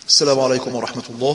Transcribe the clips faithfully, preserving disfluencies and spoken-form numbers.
السلام عليكم ورحمة الله.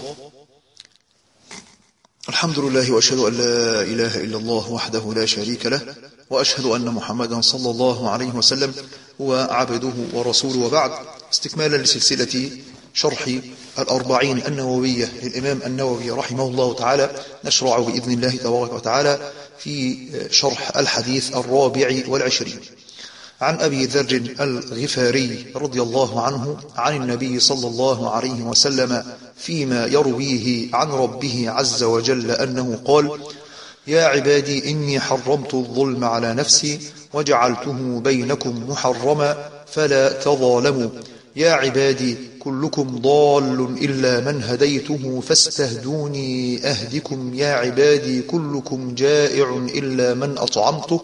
الحمد لله، وأشهد أن لا إله إلا الله وحده لا شريك له، وأشهد أن محمدا صلى الله عليه وسلم هو عبده ورسوله، وبعد. استكمالا لسلسلة شرح الأربعين النووية للإمام النووي رحمه الله تعالى، نشرع بإذن الله تبارك وتعالى في شرح الحديث الرابع والعشرين عن أبي ذر الغفاري رضي الله عنه عن النبي صلى الله عليه وسلم فيما يرويه عن ربه عز وجل أنه قال: يا عبادي إني حرمت الظلم على نفسي وجعلته بينكم محرما فلا تظالموا. يا عبادي كلكم ضال إلا من هديته فاستهدوني أهدكم. يا عبادي كلكم جائع إلا من أطعمته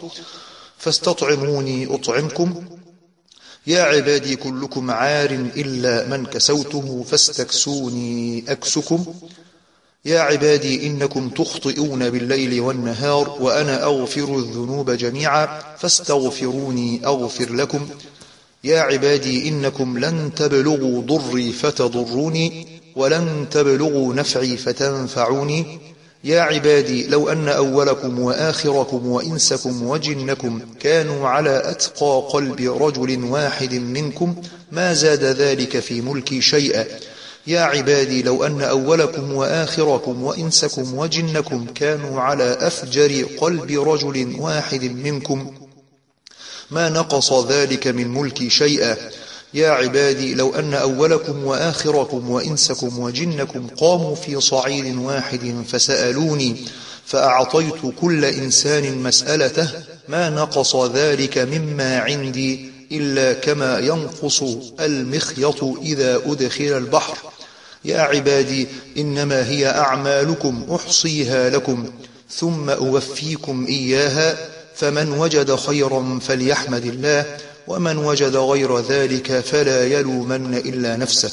فاستطعموني أطعمكم. يا عبادي كلكم عار إلا من كسوته فاستكسوني أكسكم. يا عبادي إنكم تخطئون بالليل والنهار وأنا أغفر الذنوب جميعا فاستغفروني أغفر لكم. يا عبادي إنكم لن تبلغوا ضري فتضروني ولن تبلغوا نفعي فتنفعوني. يا عبادي لو أن أولكم وآخركم وإنسكم وجنكم كانوا على أتقى قلب رجل واحد منكم ما زاد ذلك في ملكي شيئا. يا عبادي لو أن أولكم وآخركم وإنسكم وجنكم كانوا على أفجر قلب رجل واحد منكم ما نقص ذلك من ملكي شيئا. يا عبادي لو أن أولكم وآخركم وإنسكم وجنكم قاموا في صعيد واحد فسألوني فأعطيت كل إنسان مسألته ما نقص ذلك مما عندي إلا كما ينقص المخيط إذا أدخل البحر. يا عبادي إنما هي أعمالكم أحصيها لكم ثم أوفيكم إياها، فمن وجد خيرا فليحمد الله ومن وجد غير ذلك فلا يلومن إلا نفسه.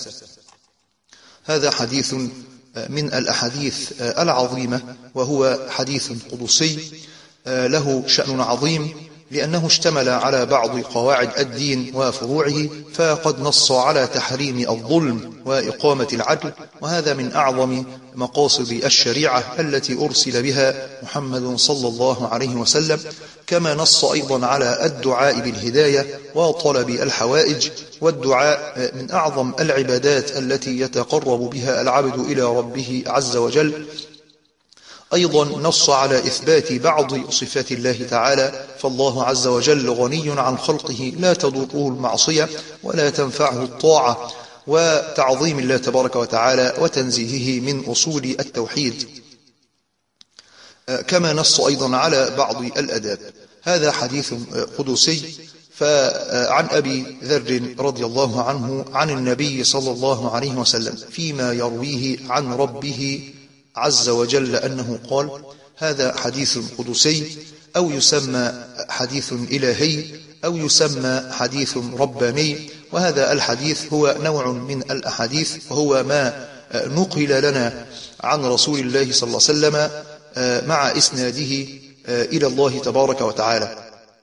هذا حديث من الأحاديث العظيمة، وهو حديث قدسي له شأن عظيم لأنه اشتمل على بعض قواعد الدين وفروعه، فقد نص على تحريم الظلم وإقامة العدل، وهذا من أعظم مقاصد الشريعة التي أرسل بها محمد صلى الله عليه وسلم، كما نص أيضا على الدعاء بالهداية وطلب الحوائج، والدعاء من أعظم العبادات التي يتقرب بها العبد إلى ربه عز وجل. أيضا نص على إثبات بعض صفات الله تعالى، فالله عز وجل غني عن خلقه لا تضره المعصية ولا تنفعه الطاعة، وتعظيم الله تبارك وتعالى وتنزيهه من أصول التوحيد، كما نص أيضا على بعض الأداب. هذا حديث قدسي. فعن أبي ذر رضي الله عنه عن النبي صلى الله عليه وسلم فيما يرويه عن ربه عز وجل أنه قال: هذا حديث قدسي، أو يسمى حديث إلهي، أو يسمى حديث رباني. وهذا الحديث هو نوع من الأحاديث، وهو ما نقل لنا عن رسول الله صلى الله عليه وسلم مع إسناده إلى الله تبارك وتعالى.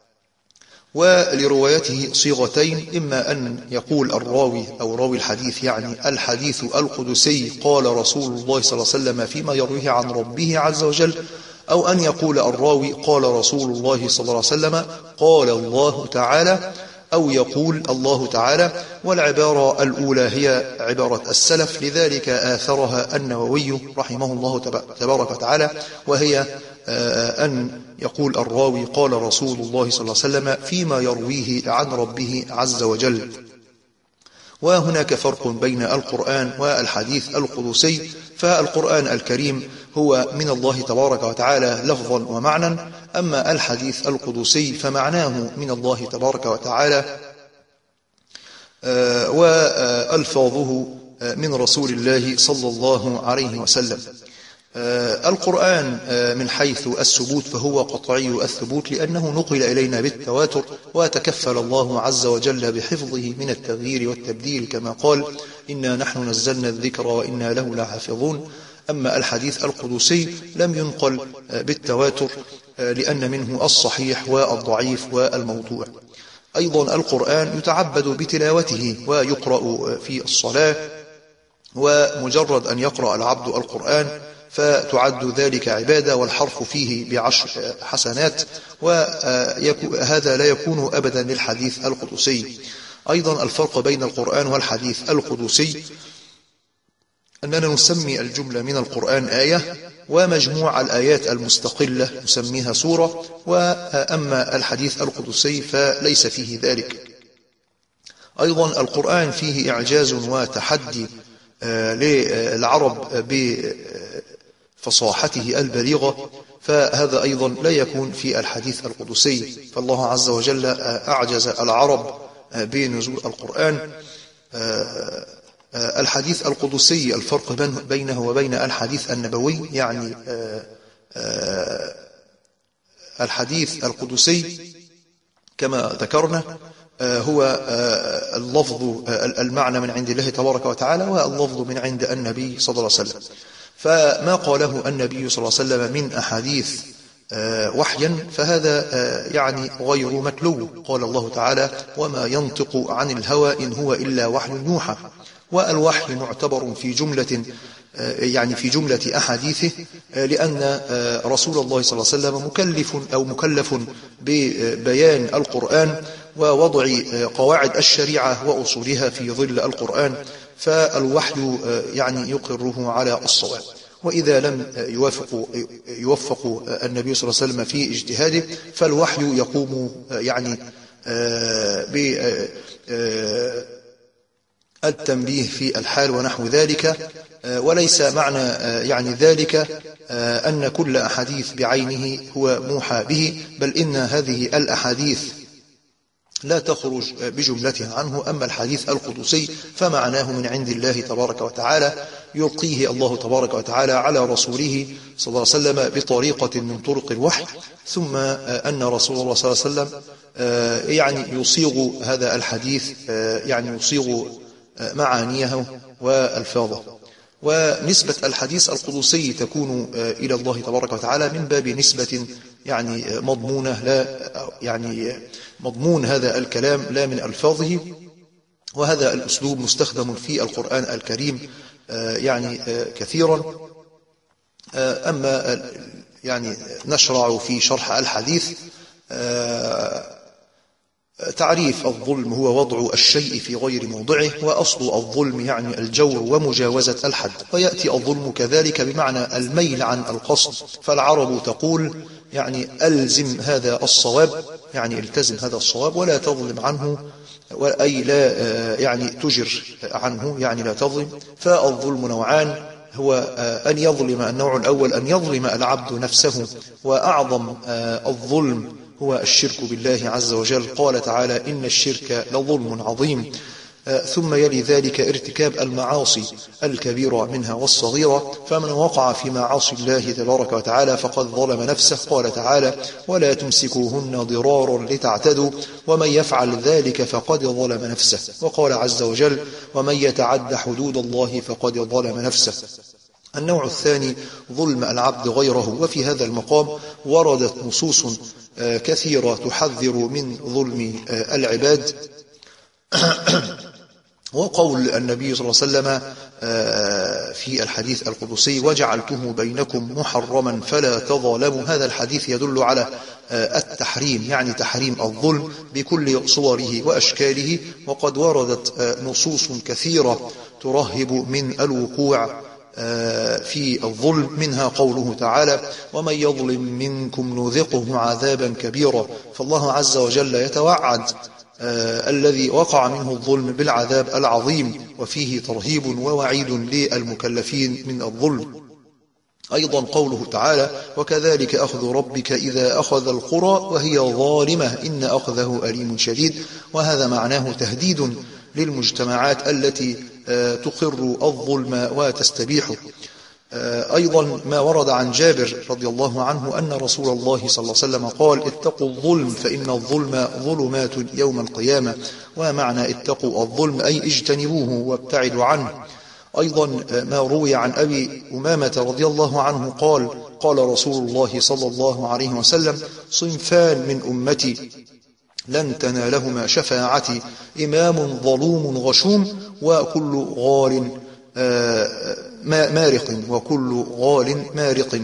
ولروايته صيغتين: إما أن يقول الراوي أو راوي الحديث يعني الحديث القدسي قال رسول الله صلى الله عليه وسلم فيما يرويه عن ربه عز وجل، أو أن يقول الراوي قال رسول الله صلى الله عليه وسلم قال الله تعالى، أو يقول الله تعالى. والعبارة الأولى هي عبارة السلف، لذلك آثرها النووي رحمه الله تبارك وتعالى، وهي أن يقول الراوي قال رسول الله صلى الله عليه وسلم فيما يرويه عن ربه عز وجل. وهناك فرق بين القرآن والحديث القدسي، فالقرآن الكريم هو من الله تبارك وتعالى لفظا ومعنى، أما الحديث القدسي فمعناه من الله تبارك وتعالى وألفاظه من رسول الله صلى الله عليه وسلم. القرآن من حيث الثبوت فهو قطعي الثبوت، لأنه نقل إلينا بالتواتر، وتكفل الله عز وجل بحفظه من التغيير والتبديل، كما قال: إنا نحن نزلنا الذكر وإنا له لحافظون. أما الحديث القدسي لم ينقل بالتواتر، لأن منه الصحيح والضعيف والموضوع. أيضا القرآن يتعبد بتلاوته ويقرأ في الصلاة، ومجرد أن يقرأ العبد القرآن فتعد ذلك عبادة، والحرف فيه بعشر حسنات، وهذا لا يكون أبدا للحديث القدسي. أيضا الفرق بين القرآن والحديث القدسي أننا نسمي الجملة من القرآن آية، ومجموع الآيات المستقلة نسميها سورة، وأما الحديث القدسي فليس فيه ذلك. أيضا القرآن فيه إعجاز وتحدي للعرب بفصاحته البليغة، فهذا أيضا لا يكون في الحديث القدسي. فالله عز وجل أعجز العرب بنزول القرآن. الحديث القدسي الفرق بينه وبين الحديث النبوي، يعني الحديث القدسي كما ذكرنا هو اللفظ المعنى من عند الله تبارك وتعالى، واللفظ من عند النبي صلى الله عليه وسلم. فما قاله النبي صلى الله عليه وسلم من أحاديث وحيا فهذا يعني غير متلو. قال الله تعالى: وما ينطق عن الهوى إن هو إلا وحي يوحى. والوحي معتبر في جملة يعني في جملة أحاديثه، لأن رسول الله صلى الله عليه وسلم مكلف أو مكلف ببيان القرآن ووضع قواعد الشريعة وأصولها في ظل القرآن، فالوحي يعني يقره على الصواب. وإذا لم يوافق يوفق النبي صلى الله عليه وسلم في اجتهاده فالوحي يقوم يعني بالتنبيه في الحال ونحو ذلك. وليس معنى يعني ذلك أن كل أحاديث بعينه هو موحى به، بل إن هذه الأحاديث لا تخرج بجملتها عنه. أما الحديث القدسي فمعناه من عند الله تبارك وتعالى، يلقيه الله تبارك وتعالى على رسوله صلى الله عليه وسلم بطريقة من طرق الوحي، ثم أن رسول الله صلى الله عليه وسلم يعني يصيغ هذا الحديث، يعني يصيغ معانيه وألفاظه. ونسبة الحديث القدسي تكون إلى الله تبارك وتعالى من باب نسبة يعني مضمونة، لا يعني مضمون هذا الكلام لا من ألفاظه. وهذا الأسلوب مستخدم في القرآن الكريم يعني كثيرا. أما يعني نشرع في شرح الحديث. تعريف الظلم هو وضع الشيء في غير موضعه، وأصل الظلم يعني الجور ومجاوزة الحد، ويأتي الظلم كذلك بمعنى الميل عن القصد. فالعرب تقول يعني ألزم هذا الصواب، يعني التزم هذا الصواب ولا تظلم عنه، أي لا يعني تجر عنه، يعني لا تظلم. فالظلم نوعان، هو أن يظلم النوع الأول أن يظلم العبد نفسه، وأعظم الظلم هو الشرك بالله عز وجل. قال تعالى: إن الشرك لظلم عظيم. ثم يلي ذلك ارتكاب المعاصي الكبيرة منها والصغيرة، فمن وقع في معاصي الله تبارك وتعالى فقد ظلم نفسه. قال تعالى: ولا تمسكوهن ضرارا لتعتدوا ومن يفعل ذلك فقد ظلم نفسه. وقال عز وجل: ومن يتعد حدود الله فقد ظلم نفسه. النوع الثاني ظلم العبد غيره، وفي هذا المقام وردت نصوص كثيرة تحذر من ظلم العباد. وقول النبي صلى الله عليه وسلم في الحديث القدسي: وجعلته بينكم محرما فلا تظالموا. هذا الحديث يدل على التحريم، يعني تحريم الظلم بكل صوره وأشكاله. وقد وردت نصوص كثيرة ترهب من الوقوع في الظلم، منها قوله تعالى: ومن يظلم منكم نذقه عذابا كبيرا. فالله عز وجل يتوعد الذي وقع منه الظلم بالعذاب العظيم، وفيه ترهيب ووعيد للمكلفين من الظلم. أيضا قوله تعالى: وكذلك أخذ ربك إذا أخذ القرى وهي ظالمة إن أخذه أليم شديد. وهذا معناه تهديد للمجتمعات التي تقر الظلم وتستبيحه. أيضا ما ورد عن جابر رضي الله عنه أن رسول الله صلى الله عليه وسلم قال: اتقوا الظلم فإن الظلم ظلمات يوم القيامة. ومعنى اتقوا الظلم أي اجتنبوه وابتعدوا عنه. أيضا ما روي عن أبي أمامة رضي الله عنه قال: قال رسول الله صلى الله عليه وسلم: صنفان من أمتي لن تنالهما شفاعتي: إمام ظلوم غشوم وكل غال مارق وكل غال مارق.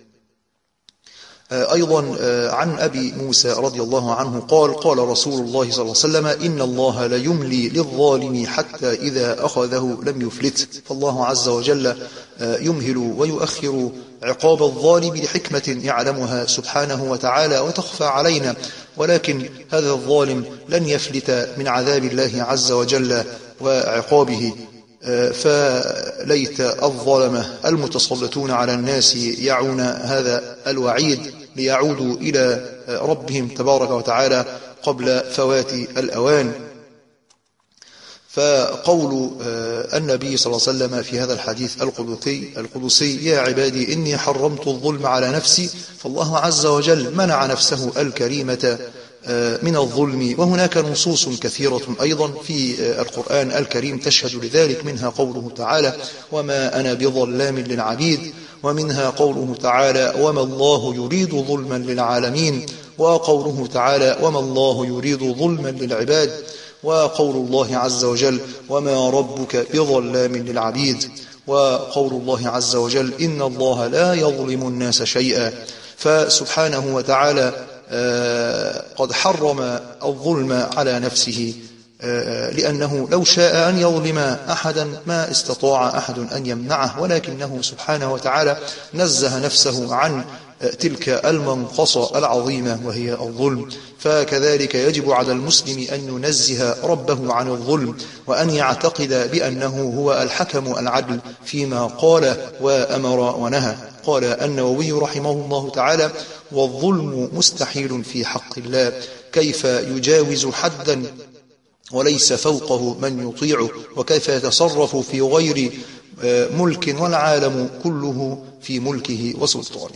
أيضا عن أبي موسى رضي الله عنه قال قال رسول الله صلى الله عليه وسلم: إن الله ليملي للظالم حتى إذا أخذه لم يفلت. فالله عز وجل يمهل ويؤخر عقاب الظالم لحكمة يعلمها سبحانه وتعالى وتخفى علينا، ولكن هذا الظالم لن يفلت من عذاب الله عز وجل وعقابه. فليت الظلمة المتسلطون على الناس يعون هذا الوعيد ليعودوا إلى ربهم تبارك وتعالى قبل فوات الأوان. فقول النبي صلى الله عليه وسلم في هذا الحديث القدسي القدسي: يا عبادي إني حرمت الظلم على نفسي، فالله عز وجل منع نفسه الكريمة من الظلم. وهناك نصوص كثيرة أيضا في القرآن الكريم تشهد لذلك، منها قوله تعالى: وما أنا بظلام للعبيد، ومنها قوله تعالى: وما الله يريد ظلما للعالمين، وقوله تعالى: وما الله يريد ظلما للعباد، وقول الله عز وجل: وما ربك بظلام للعبيد، وقول الله عز وجل: إن الله لا يظلم الناس شيئا. فسبحانه وتعالى قد حرم الظلم على نفسه، لأنه لو شاء أن يظلم أحدا ما استطاع أحد أن يمنعه، ولكنه سبحانه وتعالى نزه نفسه عن تلك المنقصة العظيمة وهي الظلم. فكذلك يجب على المسلم أن ينزه ربه عن الظلم، وأن يعتقد بأنه هو الحكم العدل فيما قال وأمر ونهى. قال النووي رحمه الله تعالى: والظلم مستحيل في حق الله، كيف يجاوز حدا وليس فوقه من يطيعه، وكيف يتصرف في غير ملك والعالم كله في ملكه وسلطانه.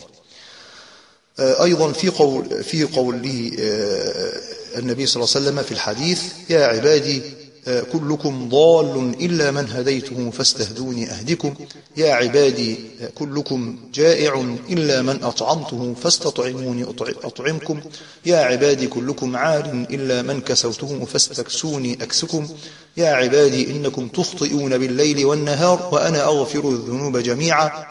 أيضا في قول في قوله النبي صلى الله عليه وسلم في الحديث: يا عبادي كلكم ضال إلا من هديته فاستهدوني أهدكم. يا عبادي كلكم جائع إلا من أطعمته فاستطعموني أطعمكم. يا عبادي كلكم عار إلا من كسوته فاستكسوني أكسكم. يا عبادي إنكم تخطئون بالليل والنهار وأنا أغفر الذنوب جميعا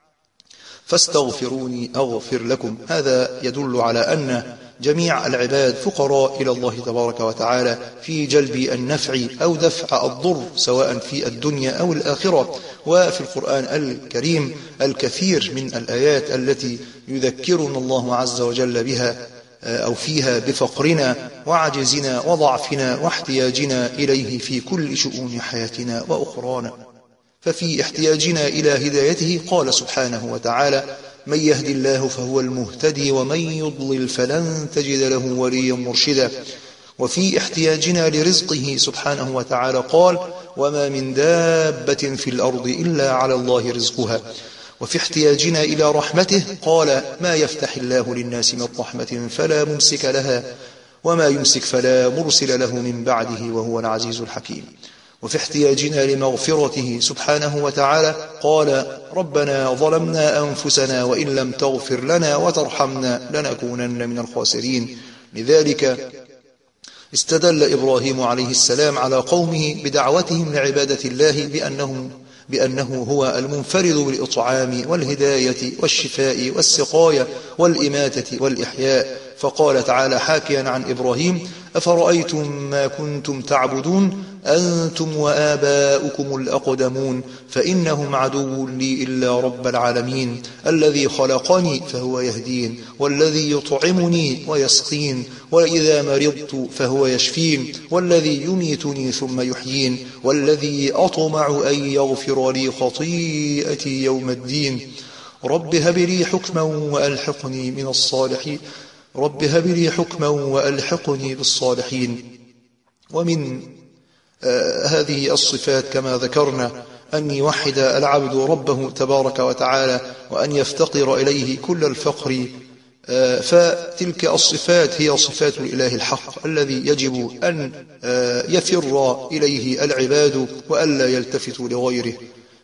فاستغفروني أغفر لكم. هذا يدل على أن جميع العباد فقراء إلى الله تبارك وتعالى في جلب النفع أو دفع الضر، سواء في الدنيا أو الآخرة. وفي القرآن الكريم الكثير من الآيات التي يذكرنا الله عز وجل بها أو فيها بفقرنا وعجزنا وضعفنا واحتياجنا إليه في كل شؤون حياتنا وأخرانا. ففي احتياجنا إلى هدايته قال سبحانه وتعالى: من يهد الله فهو المهتدي ومن يضلل فلن تجد له وليا مرشدا. وفي احتياجنا لرزقه سبحانه وتعالى قال: وما من دابة في الأرض إلا على الله رزقها. وفي احتياجنا إلى رحمته قال: ما يفتح الله للناس من رحمة فلا ممسك لها وما يمسك فلا مرسل له من بعده وهو العزيز الحكيم. وفي احتياجنا لمغفرته سبحانه وتعالى قال: ربنا ظلمنا أنفسنا وإن لم تغفر لنا وترحمنا لنكونن من الخاسرين. لذلك استدل إبراهيم عليه السلام على قومه بدعوتهم لعبادة الله بأنه, بأنه هو المنفرد بالإطعام والهداية والشفاء والسقاية والإماتة والإحياء. فقال تعالى حاكيا عن إبراهيم: أفرأيتم ما كنتم تعبدون أنتم وآباؤكم الأقدمون فإنهم عدو لي إلا رب العالمين الذي خلقني فهو يهدين والذي يطعمني ويسقين وإذا مرضت فهو يشفين والذي يميتني ثم يحيين والذي أطمع أن يغفر لي خطيئتي يوم الدين. رب هب لي حكما وألحقني من الصالحين رب هب لي حكما وألحقني بالصالحين. ومن آه هذه الصفات كما ذكرنا أن يوحد العبد ربه تبارك وتعالى وأن يفتقر إليه كل الفقر. آه فتلك الصفات هي صفات الإله الحق الذي يجب أن آه يفر إليه العباد وألا يلتفتوا لغيره.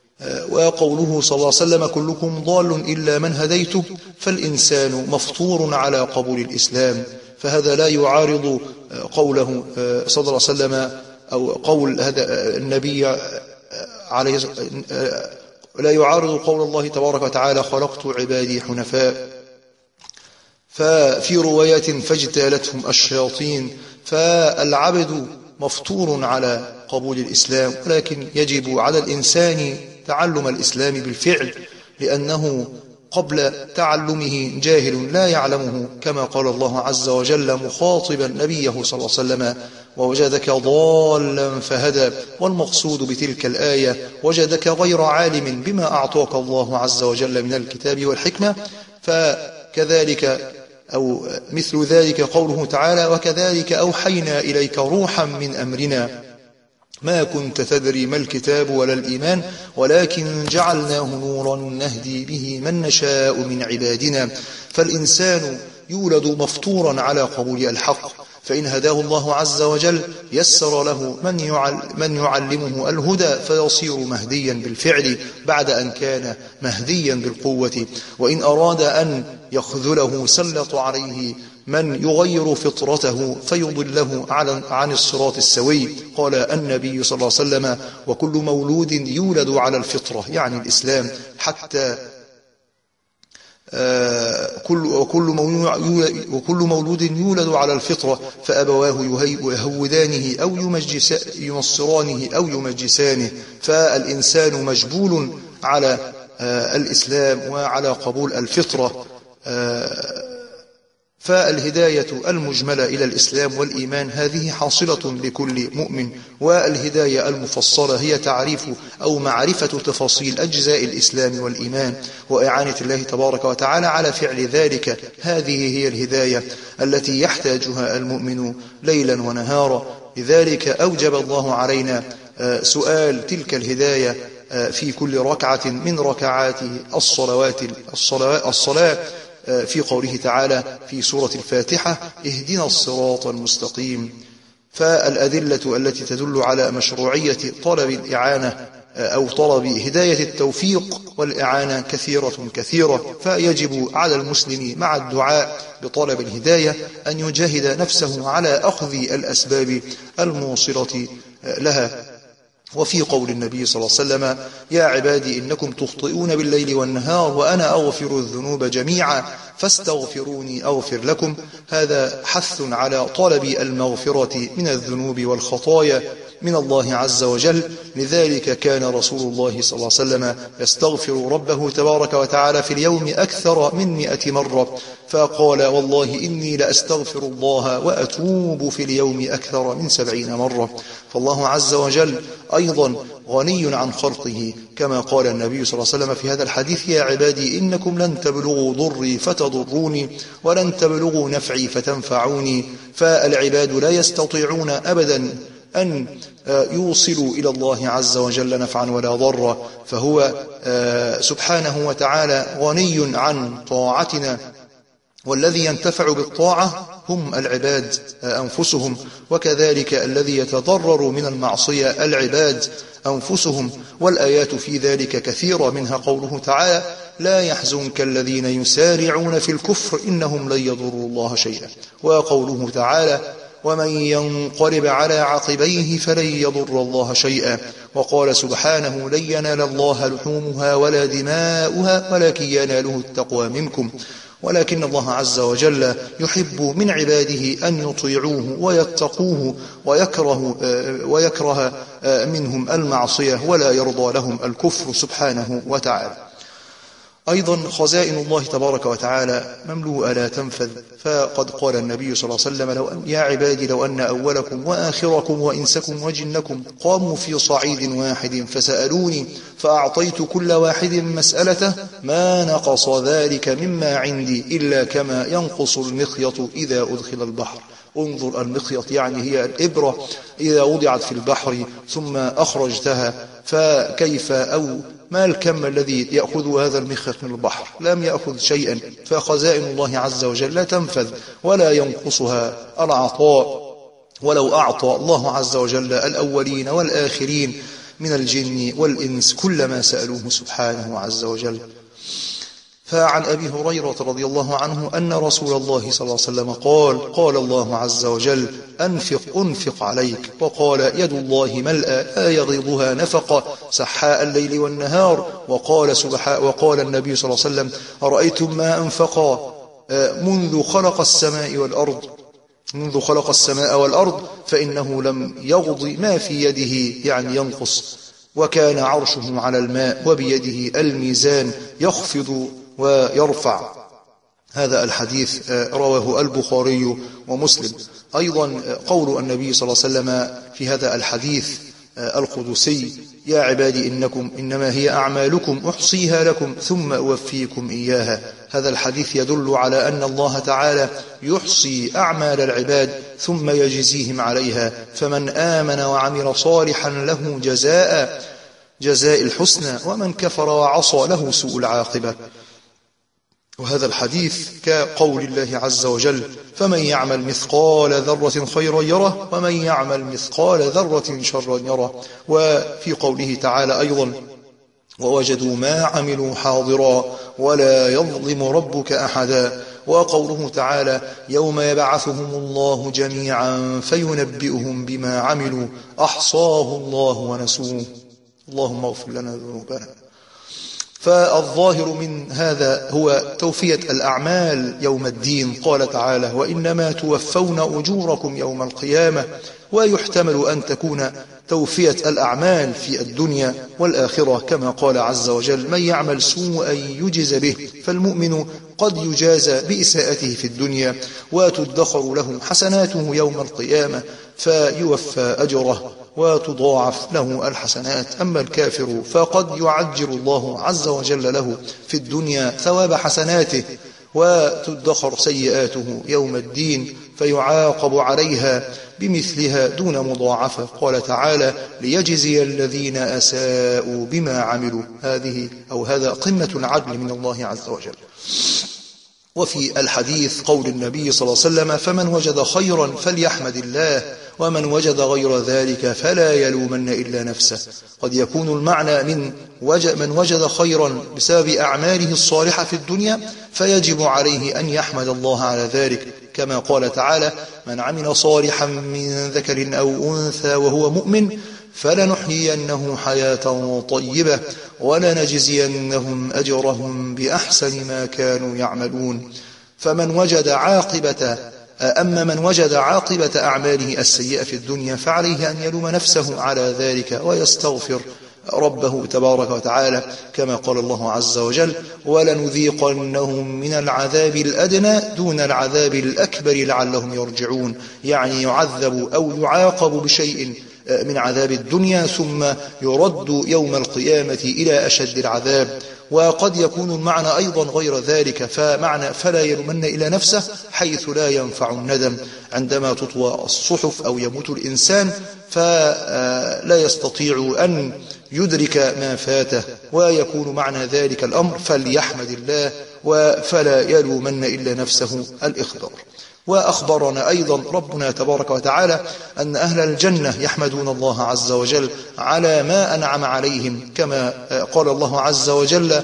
وقوله صلى الله عليه وسلم: كلكم ضال إلا من هديته، فالإنسان مفطور على قبول الإسلام. فهذا لا يعارض قوله صلى الله عليه وسلم أو قول هذا النبي عليه لا يعارض قول الله تبارك وتعالى خلقت عبادي حنفاء. ففي رواية فاجتالتهم الشياطين. فالعبد مفطور على قبول الإسلام، ولكن يجب على الإنسان تعلم الإسلام بالفعل، لأنه قبل تعلمه جاهل لا يعلمه، كما قال الله عز وجل مخاطبا نبيه صلى الله عليه وسلم ووجدك ضالا فهدى. والمقصود بتلك الآية وجدك غير عالم بما أعطاك الله عز وجل من الكتاب والحكمة. فكذلك أو مثل ذلك قوله تعالى وكذلك أوحينا إليك روحا من أمرنا ما كنت تدري ما الكتاب ولا الإيمان ولكن جعلناه نورا نهدي به من نشاء من عبادنا. فالإنسان يولد مفطورا على قبول الحق، فإن هداه الله عز وجل يسر له من, يعل من يعلمه الهدى فيصير مهديا بالفعل بعد أن كان مهديا بالقوة. وإن أراد أن يخذله سلط عليه من يغير فطرته فيضله عن الصراط السوي. قال النبي صلى الله عليه وسلم وكل مولود يولد على الفطرة، يعني الإسلام، حتى آه كل وكل وكل مولود يولد على الفطرة فأبواه يهودانه أو ينصرانه أو يمجسانه. فالإنسان مجبول على آه الإسلام وعلى قبول الفطرة. آه فالهداية المجملة إلى الإسلام والإيمان هذه حاصلة لكل مؤمن، والهداية المفصلة هي تعريف أو معرفة تفاصيل أجزاء الإسلام والإيمان وإعانة الله تبارك وتعالى على فعل ذلك. هذه هي الهداية التي يحتاجها المؤمن ليلا ونهارا. لذلك أوجب الله علينا سؤال تلك الهداية في كل ركعة من ركعات الصلوات الصلاة, الصلاة في قوله تعالى في سورة الفاتحة اهدنا الصراط المستقيم. فالأدلة التي تدل على مشروعية طلب الإعانة أو طلب هداية التوفيق والإعانة كثيرة كثيرة. فيجب على المسلم مع الدعاء بطلب الهداية أن يجاهد نفسه على أخذ الأسباب الموصلة لها. وفي قول النبي صلى الله عليه وسلم يا عبادي إنكم تخطئون بالليل والنهار وأنا أغفر الذنوب جميعا فاستغفروني أغفر لكم. هذا حث على طلب المغفرة من الذنوب والخطايا من الله عز وجل. لذلك كان رسول الله صلى الله عليه وسلم يستغفر ربه تبارك وتعالى في اليوم أكثر من مئة مرة، فقال والله إني لأستغفر الله وأتوب في اليوم أكثر من سبعين مرة. فالله عز وجل أيضا غني عن خلقه، كما قال النبي صلى الله عليه وسلم في هذا الحديث يا عبادي إنكم لن تبلغوا ضري فتضروني ولن تبلغوا نفعي فتنفعوني. فالعباد لا يستطيعون أبدا أن يوصلوا إلى الله عز وجل نفعا ولا ضرا، فهو سبحانه وتعالى غني عن طاعتنا، والذي ينتفع بالطاعة هم العباد أنفسهم، وكذلك الذي يتضرر من المعصية العباد أنفسهم. والآيات في ذلك كثيرة، منها قوله تعالى لا يحزنك الذين يسارعون في الكفر إنهم لن يضروا الله شيئا، وقوله تعالى ومن ينقلب على عقبيه فلن يضر الله شيئا. وقال سبحانه لن ينال الله لحومها ولا دماؤها ولكن يناله التقوى منكم. ولكن الله عز وجل يحب من عباده أن يطيعوه ويتقوه ويكره, ويكره منهم المعصية ولا يرضى لهم الكفر سبحانه وتعالى. أيضا خزائن الله تبارك وتعالى مملوءة لا تنفذ، فقد قال النبي صلى الله عليه وسلم لو أن يا عبادي لو أن أولكم وآخركم وإنسكم وجنكم قاموا في صعيد واحد فسألوني فأعطيت كل واحد مسألته ما نقص ذلك مما عندي إلا كما ينقص المخيط إذا أدخل البحر. انظر المخيط يعني هي الإبرة إذا وضعت في البحر ثم أخرجتها، فكيف أو ما الكم الذي يأخذ هذا المخيط من البحر؟ لم يأخذ شيئا. فخزائن الله عز وجل لا تنفذ ولا ينقصها العطاء. ولو أعطى الله عز وجل الأولين والآخرين من الجن والإنس كل ما سألوه سبحانه عز وجل. فعن أبي هريرة رضي الله عنه أن رسول الله صلى الله عليه وسلم قال قال الله عز وجل أنفق أنفق عليك، وقال يد الله ملأى لا يغيضها نفقة سحاء الليل والنهار، وقال, وقال النبي صلى الله عليه وسلم أرأيتم ما أنفق منذ خلق السماء والأرض منذ خلق السماء والأرض فإنه لم يغض ما في يده، يعني ينقص، وكان عرشه على الماء وبيده الميزان يخفض ويرفع. هذا الحديث رواه البخاري ومسلم. أيضا قول النبي صلى الله عليه وسلم في هذا الحديث القدسي يا عبادي إنكم إنما هي أعمالكم أحصيها لكم ثم أوفيكم إياها. هذا الحديث يدل على أن الله تعالى يحصي أعمال العباد ثم يجزيهم عليها، فمن آمن وعمل صالحا له جزاء جزاء الحسنى، ومن كفر وعصى له سوء العاقبة. وهذا الحديث كقول الله عز وجل فمن يعمل مثقال ذرة خيرا يره ومن يعمل مثقال ذرة شرا يره. وفي قوله تعالى أيضا ووجدوا ما عملوا حاضرا ولا يظلم ربك أحدا. وقوله تعالى يوم يبعثهم الله جميعا فينبئهم بما عملوا أحصاه الله ونسوه. اللهم اغفر لنا ذنوبنا. فالظاهر من هذا هو توفية الأعمال يوم الدين. قال تعالى وإنما توفون أجوركم يوم القيامة، ويحتمل أن تكون توفية الأعمال في الدنيا والآخرة، كما قال عز وجل من يعمل سوءا يجز به، فالمؤمن قد يجازى بإساءته في الدنيا وتدخر له حسناته يوم القيامة فيوفى أجره وتضاعف له الحسنات. أما الكافر فقد يعجل الله عز وجل له في الدنيا ثواب حسناته وتدخر سيئاته يوم الدين فيعاقب عليها بمثلها دون مضاعفة. قال تعالى ليجزي الذين أساءوا بما عملوا. هذه أو هذا قمة العدل من الله عز وجل. وفي الحديث قول النبي صلى الله عليه وسلم فمن وجد خيرا فليحمد الله ومن وجد غير ذلك فلا يلومن إلا نفسه. قد يكون المعنى من وجد من وجد خيرا بسبب أعماله الصالحة في الدنيا فيجب عليه أن يحمد الله على ذلك، كما قال تعالى من عمل صالحا من ذكر أو أنثى وهو مؤمن فلنحيينه حياة طيبة ولنجزينهم أجرهم بأحسن ما كانوا يعملون. فمن وجد عاقبة أما من وجد عاقبة أعماله السيئة في الدنيا فعليه أن يلوم نفسه على ذلك ويستغفر ربه تبارك وتعالى، كما قال الله عز وجل ولنذيقنهم من العذاب الأدنى دون العذاب الأكبر لعلهم يرجعون. يعني يعذب أو يعاقب بشيء من عذاب الدنيا ثم يرد يوم القيامة إلى أشد العذاب. وقد يكون المعنى أيضا غير ذلك، فمعنى فلا يلومن إلى نفسه حيث لا ينفع الندم عندما تطوى الصحف أو يموت الإنسان فلا يستطيع أن يدرك ما فاته، ويكون معنى ذلك الأمر فليحمد الله وفلا يلومن إلا نفسه الإخبار. وأخبرنا أيضا ربنا تبارك وتعالى أن أهل الجنة يحمدون الله عز وجل على ما أنعم عليهم، كما قال الله عز وجل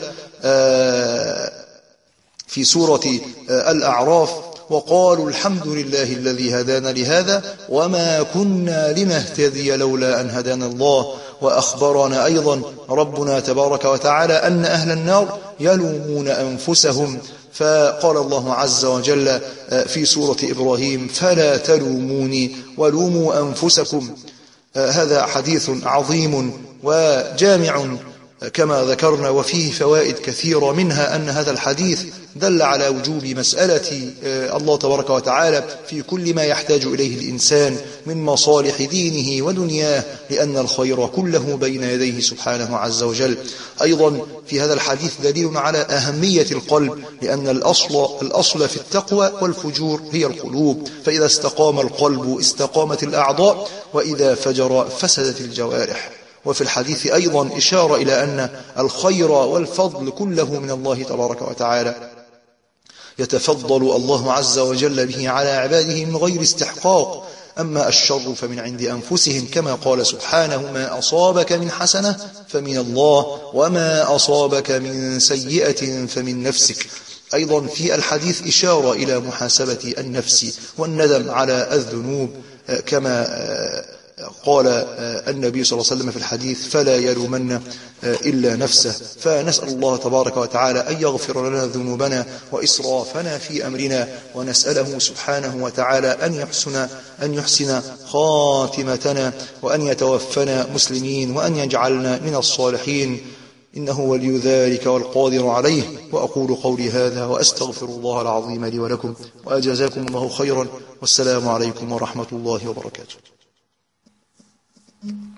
في سورة الأعراف وقالوا الحمد لله الذي هدانا لهذا وما كنا لنهتدي لولا أن هدانا الله. وأخبرنا أيضا ربنا تبارك وتعالى أن أهل النار يلومون أنفسهم، فقال الله عز وجل في سورة إبراهيم فلا تلوموني ولوموا أنفسكم. هذا حديث عظيم وجامع كما ذكرنا، وفيه فوائد كثيرة، منها أن هذا الحديث دل على وجوب مسألة الله تبارك وتعالى في كل ما يحتاج إليه الإنسان من مصالح دينه ودنياه، لأن الخير كله بين يديه سبحانه عز وجل. أيضا في هذا الحديث دليل على أهمية القلب، لأن الأصل, الأصل في التقوى والفجور هي القلوب، فإذا استقام القلب استقامت الأعضاء وإذا فجر فسدت الجوارح. وفي الحديث أيضا إشارة إلى أن الخير والفضل كله من الله تبارك وتعالى، يتفضل الله عز وجل به على عباده من غير استحقاق، أما الشر فمن عند أنفسهم، كما قال سبحانه: ما أصابك من حسنة فمن الله وما أصابك من سيئة فمن نفسك. أيضا في الحديث إشارة إلى محاسبة النفس والندم على الذنوب، كما قال النبي صلى الله عليه وسلم في الحديث: فلا يلومن إلا نفسه. فنسأل الله تبارك وتعالى أن يغفر لنا ذنوبنا وإسرافنا في أمرنا، ونسأله سبحانه وتعالى أن يحسن أن يحسن خاتمتنا، وأن يتوفنا مسلمين، وأن يجعلنا من الصالحين، إنه ولي ذلك والقادر عليه. وأقول قولي هذا وأستغفر الله العظيم لي ولكم، وأجزاكم الله خيرا، والسلام عليكم ورحمة الله وبركاته.